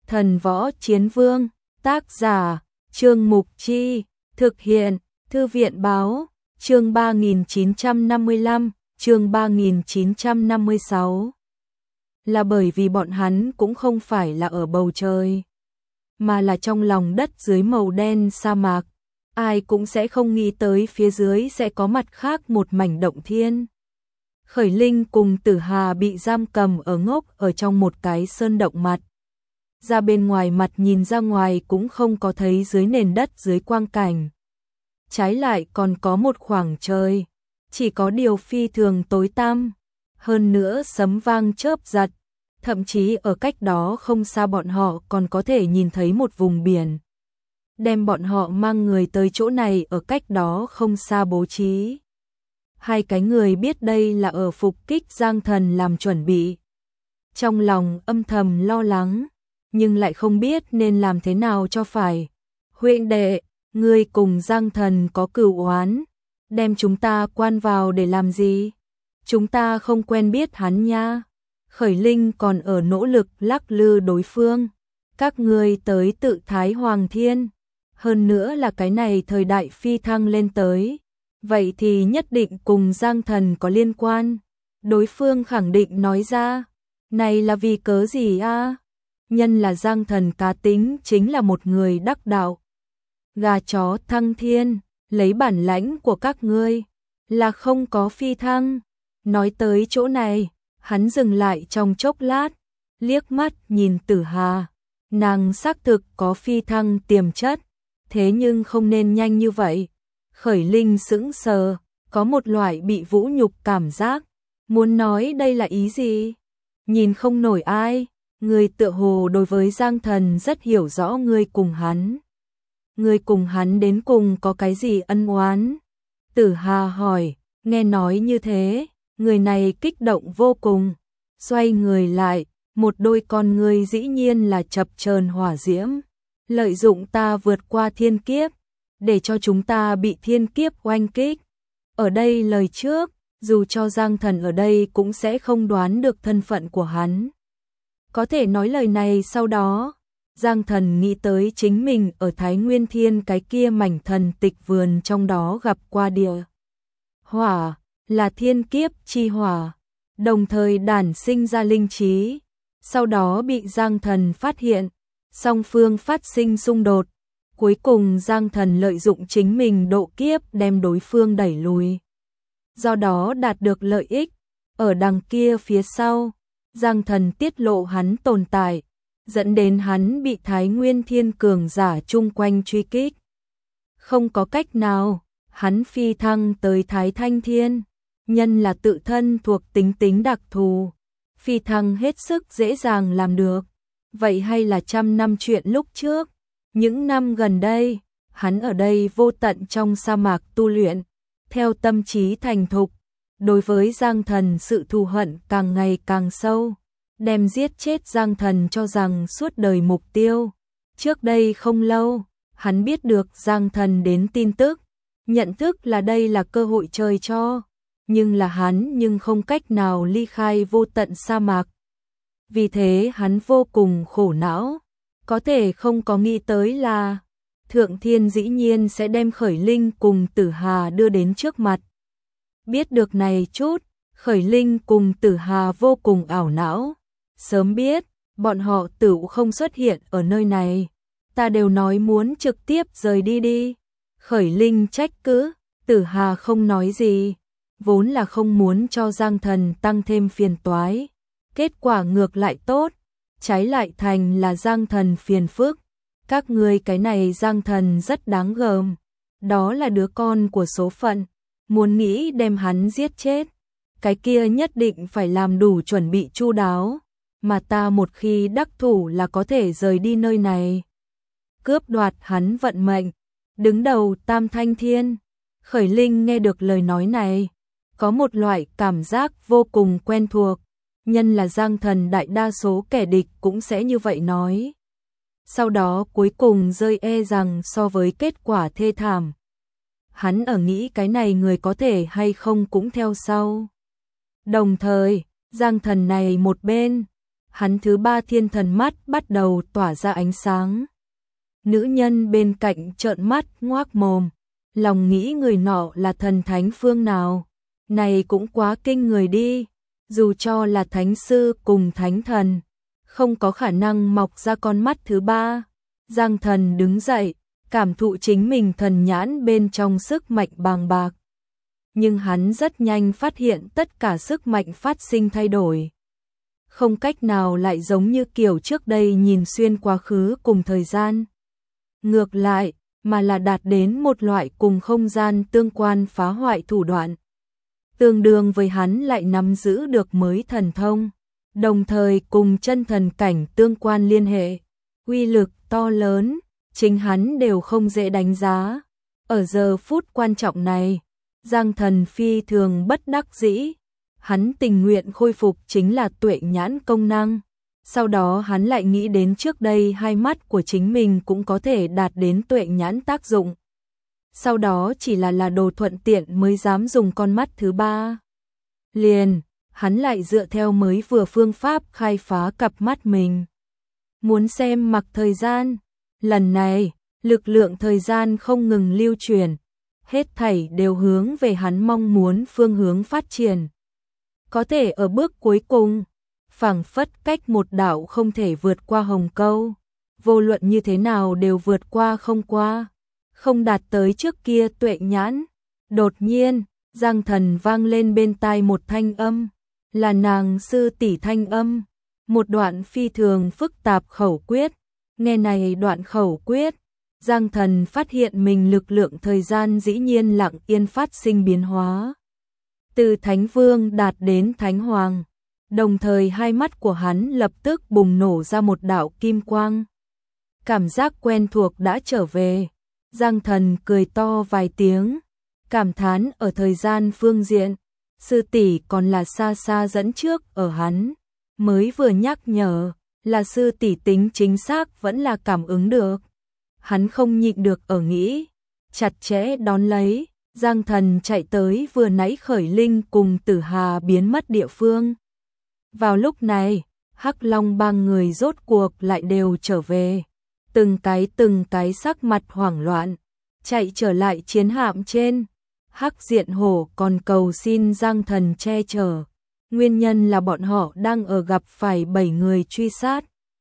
Thần Võ Chiến Vương, tác giả, Trương Mục Chi, thực hiện, Thư viện Báo, chương 3955, chương 3956. Là bởi vì bọn hắn cũng không phải là ở bầu trời, mà là trong lòng đất dưới màu đen sa mạc. Ai cũng sẽ không nghĩ tới phía dưới sẽ có mặt khác một mảnh động thiên. Khởi Linh cùng Tử Hà bị giam cầm ở ngốc ở trong một cái sơn động mặt. Ra bên ngoài mặt nhìn ra ngoài cũng không có thấy dưới nền đất dưới quang cảnh. Trái lại còn có một khoảng trời, chỉ có điều phi thường tối tăm, hơn nữa sấm vang chớp giật, thậm chí ở cách đó không xa bọn họ còn có thể nhìn thấy một vùng biển. Đem bọn họ mang người tới chỗ này ở cách đó không xa bố trí. Hai cái người biết đây là ở phục kích Giang Thần làm chuẩn bị. Trong lòng âm thầm lo lắng, nhưng lại không biết nên làm thế nào cho phải. Huynh đệ, ngươi cùng Giang Thần có cửu oán, đem chúng ta quan vào để làm gì? Chúng ta không quen biết hắn nha. Khởi Linh còn ở nỗ lực lắc lư đối phương. Các ngươi tới tự Thái Hoàng Thiên, hơn nữa là cái này thời đại phi thăng lên tới, vậy thì nhất định cùng Giang Thần có liên quan. Đối phương khẳng định nói ra, này là vì cớ gì a? Nhân là Giang Thần cá tính chính là một người đắc đạo. Gà chó thăng thiên, lấy bản lãnh của các ngươi, là không có phi thăng. Nói tới chỗ này, hắn dừng lại trong chốc lát, liếc mắt nhìn Tử Hà. Nàng xác thực có phi thăng tiềm chất, thế nhưng không nên nhanh như vậy. Khởi Linh sững sờ, có một loại bị vũ nhục cảm giác. Muốn nói đây là ý gì? Nhìn không nổi ai, người tựa hồ đối với Giang Thần rất hiểu rõ ngươi cùng hắn. Ngươi cùng hắn đến cùng có cái gì ân oán? Tử Hà hỏi, nghe nói như thế, người này kích động vô cùng, xoay người lại, một đôi con ngươi dĩ nhiên là chập chờn hỏa diễm, lợi dụng ta vượt qua thiên kiếp, để cho chúng ta bị thiên kiếp oanh kích. Ở đây lời trước, dù cho Giang Thần ở đây cũng sẽ không đoán được thân phận của hắn. Có thể nói lời này sau đó, Giang Thần nghĩ tới chính mình ở Thái Nguyên Thiên cái kia mảnh thần tịch vườn trong đó gặp qua địa hỏa, là thiên kiếp chi hỏa, đồng thời đản sinh ra linh trí. Sau đó bị Giang Thần phát hiện, song phương phát sinh xung đột. Cuối cùng Giang Thần lợi dụng chính mình độ kiếp đem đối phương đẩy lùi. Do đó đạt được lợi ích. Ở đằng kia phía sau, Giang Thần tiết lộ hắn tồn tại, dẫn đến hắn bị Thái Nguyên Thiên cường giả chung quanh truy kích. Không có cách nào, hắn phi thăng tới Thái Thanh Thiên, nhân là tự thân thuộc tính đặc thù, phi thăng hết sức dễ dàng làm được. Vậy hay là trăm năm chuyện lúc trước, những năm gần đây, hắn ở đây vô tận trong sa mạc tu luyện, theo tâm trí thành thục, đối với Giang Thần sự thù hận càng ngày càng sâu, đem giết chết Giang Thần cho rằng suốt đời mục tiêu. Trước đây không lâu, hắn biết được Giang Thần đến tin tức, nhận thức là đây là cơ hội trời cho, nhưng là hắn nhưng không cách nào ly khai vô tận sa mạc. Vì thế hắn vô cùng khổ não, có thể không có nghĩ tới là Thượng Thiên dĩ nhiên sẽ đem Khởi Linh cùng Tử Hà đưa đến trước mặt. Biết được này chút, Khởi Linh cùng Tử Hà vô cùng ảo não. Sớm biết, bọn họ tử không xuất hiện ở nơi này. Ta đều nói muốn trực tiếp rời đi đi. Khởi Linh trách cứ, Tử Hà không nói gì. Vốn là không muốn cho Giang Thần tăng thêm phiền toái. Kết quả ngược lại tốt, trái lại thành là Giang Thần phiền phức. Các ngươi cái này Giang Thần rất đáng gờm. Đó là đứa con của số phận. Muốn nghĩ đem hắn giết chết, cái kia nhất định phải làm đủ chuẩn bị chu đáo. Mà ta một khi đắc thủ là có thể rời đi nơi này, cướp đoạt hắn vận mệnh, đứng đầu Tam Thanh Thiên. Khởi Linh nghe được lời nói này, có một loại cảm giác vô cùng quen thuộc, nhân là Giang Thần đại đa số kẻ địch cũng sẽ như vậy nói. Sau đó cuối cùng rơi rằng so với kết quả thê thảm. Hắn ở nghĩ cái này người có thể hay không cũng theo sau. Đồng thời, Giang Thần này một bên, hắn thứ ba thiên thần mắt bắt đầu tỏa ra ánh sáng. Nữ nhân bên cạnh trợn mắt ngoác mồm, lòng nghĩ người nọ là thần thánh phương nào, này cũng quá kinh người đi, dù cho là thánh sư cùng thánh thần, không có khả năng mọc ra con mắt thứ ba. Giang Thần đứng dậy, cảm thụ chính mình thần nhãn bên trong sức mạnh bàng bạc. Nhưng hắn rất nhanh phát hiện tất cả sức mạnh phát sinh thay đổi. Không cách nào lại giống như kiểu trước đây nhìn xuyên quá khứ cùng thời gian. Ngược lại, mà là đạt đến một loại cùng không gian tương quan phá hoại thủ đoạn. Tương đương với hắn lại nắm giữ được mới thần thông, đồng thời cùng chân thần cảnh tương quan liên hệ. Uy lực to lớn, chính hắn đều không dễ đánh giá. Ở giờ phút quan trọng này, Giang Thần phi thường bất đắc dĩ. Hắn tình nguyện khôi phục chính là tuệ nhãn công năng. Sau đó hắn lại nghĩ đến trước đây hai mắt của chính mình cũng có thể đạt đến tuệ nhãn tác dụng. Sau đó chỉ là đồ thuận tiện mới dám dùng con mắt thứ ba. Liền, hắn lại dựa theo mới vừa phương pháp khai phá cặp mắt mình. Muốn xem mặc thời gian. Lần này, lực lượng thời gian không ngừng lưu truyền. Hết thảy đều hướng về hắn mong muốn phương hướng phát triển. Có thể ở bước cuối cùng, phảng phất cách một đạo không thể vượt qua hồng câu. Vô luận như thế nào đều vượt qua, không đạt tới trước kia tuệ nhãn. Đột nhiên, Giang Thần vang lên bên tai một thanh âm, là nàng sư tỷ thanh âm, một đoạn phi thường phức tạp khẩu quyết. Nghe này đoạn khẩu quyết, Giang Thần phát hiện mình lực lượng thời gian dĩ nhiên lặng yên phát sinh biến hóa. Từ Thánh Vương đạt đến Thánh Hoàng, đồng thời hai mắt của hắn lập tức bùng nổ ra một đạo kim quang. Cảm giác quen thuộc đã trở về, Giang Thần cười to vài tiếng, cảm thán ở thời gian phương diện, sư tỷ còn là xa xa dẫn trước ở hắn, mới vừa nhắc nhở, là sư tỷ tính chính xác vẫn là cảm ứng được. Hắn không nhịn được ở nghĩ, chặt chẽ đón lấy, Giang Thần chạy tới vừa nãy Khởi Linh cùng Tử Hà biến mất địa phương. Vào lúc này, Hắc Long ba người rốt cuộc lại đều trở về, từng cái sắc mặt hoảng loạn, chạy trở lại chiến hạm trên. Hắc Diện Hổ còn cầu xin Giang Thần che chở, nguyên nhân là bọn họ đang ở gặp phải 7 người truy sát.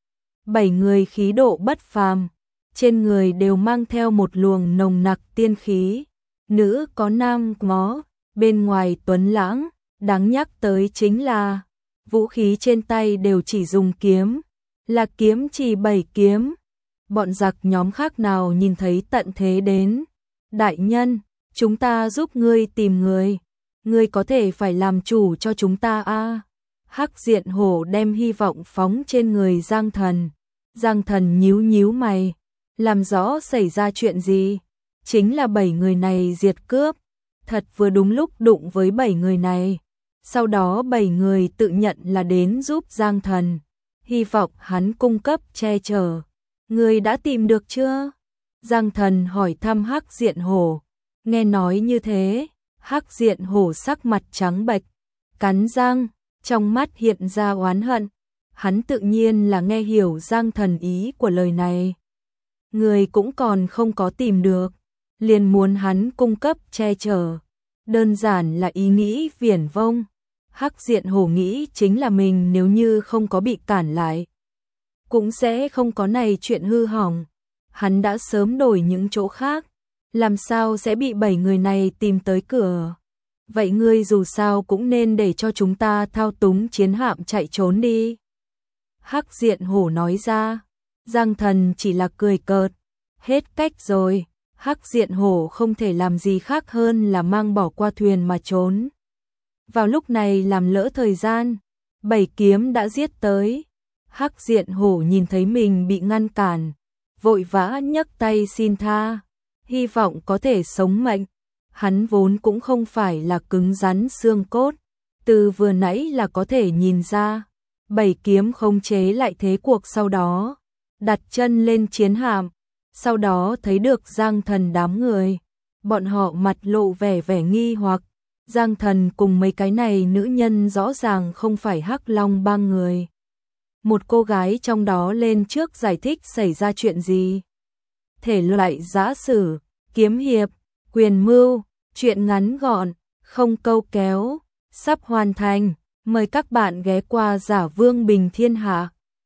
7 người khí độ bất phàm, trên người đều mang theo một luồng nồng nặc tiên khí, nữ có nam ngó, bên ngoài tuấn lãng, đáng nhắc tới chính là vũ khí trên tay đều chỉ dùng kiếm, là kiếm chỉ 7 kiếm. Bọn giặc nhóm khác nào nhìn thấy tận thế đến, đại nhân, chúng ta giúp ngươi tìm người có thể phải làm chủ cho chúng ta a. Hắc Diện Hổ đem hy vọng phóng trên người Giang Thần. Giang Thần nhíu nhíu mày, làm rõ xảy ra chuyện gì. Chính là 7 người này diệt cướp, thật vừa đúng lúc đụng với 7 người này. Sau đó 7 người tự nhận là đến giúp Giang Thần, hy vọng hắn cung cấp che chở. Người đã tìm được chưa? Giang Thần hỏi thăm Hắc Diện Hổ. Nghe nói như thế, Hắc Diện Hổ sắc mặt trắng bệch, cắn răng, trong mắt hiện ra oán hận. Hắn tự nhiên là nghe hiểu Giang Thần ý của lời này. Người cũng còn không có tìm được, liền muốn hắn cung cấp che chở. Đơn giản là ý nghĩ viển vông. Hắc Diện Hổ nghĩ chính là mình nếu như không có bị cản lại, cũng sẽ không có này chuyện hư hỏng. Hắn đã sớm đổi những chỗ khác, làm sao sẽ bị 7 người này tìm tới cửa. Vậy ngươi dù sao cũng nên để cho chúng ta thao túng chiến hạm chạy trốn đi. Hắc Diện Hổ nói ra. Giang Thần chỉ là cười cợt. Hết cách rồi, Hắc Diện Hổ không thể làm gì khác hơn là mang bỏ qua thuyền mà trốn. Vào lúc này làm lỡ thời gian, 7 kiếm đã giết tới. Hắc Diện Hổ nhìn thấy mình bị ngăn cản, vội vã nhấc tay xin tha, hy vọng có thể sống mệnh. Hắn vốn cũng không phải là cứng rắn xương cốt, từ vừa nãy là có thể nhìn ra. 7 kiếm khống chế lại thế cuộc, sau đó đặt chân lên chiến hạm, sau đó thấy được Giang Thần đám người, bọn họ mặt lộ vẻ nghi hoặc. Giang Thần cùng mấy cái này nữ nhân rõ ràng không phải Hắc Long ba người. một cô gái trong đó lên trước giải thích xảy ra chuyện gì. Thể loại giã sử, kiếm hiệp, quyền mưu, chuyện ngắn gọn, không câu kéo, sắp hoàn thành. Mời các bạn ghé qua Giả Vương Bình Thiên Hạ.